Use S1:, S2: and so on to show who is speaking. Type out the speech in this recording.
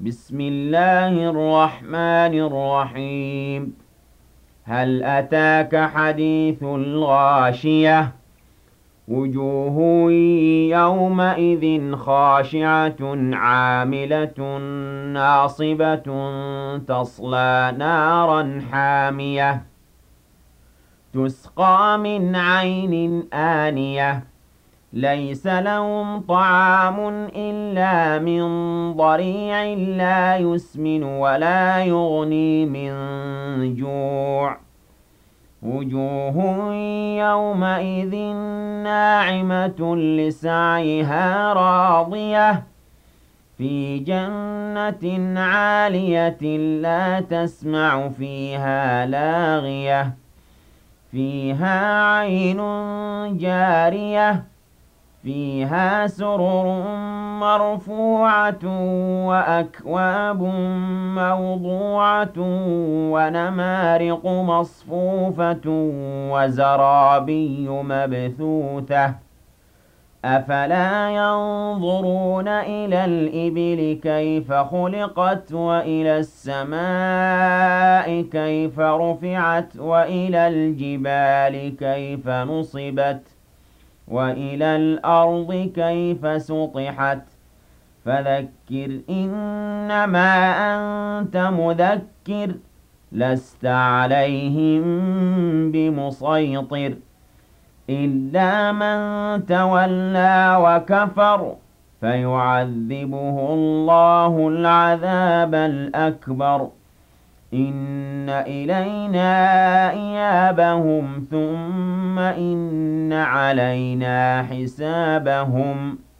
S1: بسم الله الرحمن الرحيم. هل أتاك حديث الغاشية؟ وجوه يومئذ خاشعة عاملة ناصبة تصلى نارا حامية تسقى من عين آنية ليس لهم طعام إلا من ضريع لا يسمن ولا يغني من جوع وجوه يومئذ ناعمة لسعيها راضية في جنة عالية لا تسمع فيها لاغية فيها عين جارية فيها سرر مرفوعة وأكواب موضوعة ونمارق مصفوفة وزرابي مبثوثة أفلا ينظرون إلى الإبل كيف خلقت وإلى السماء كيف رفعت وإلى الجبال كيف نصبت وإلى الأرض كيف سطحت فذكر إنما أنت مذكر لست عليهم بمسيطر إلا من تولى وكفر فيعذبه الله العذاب الأكبر إن إلينا إيابهم ثم إن علينا حسابهم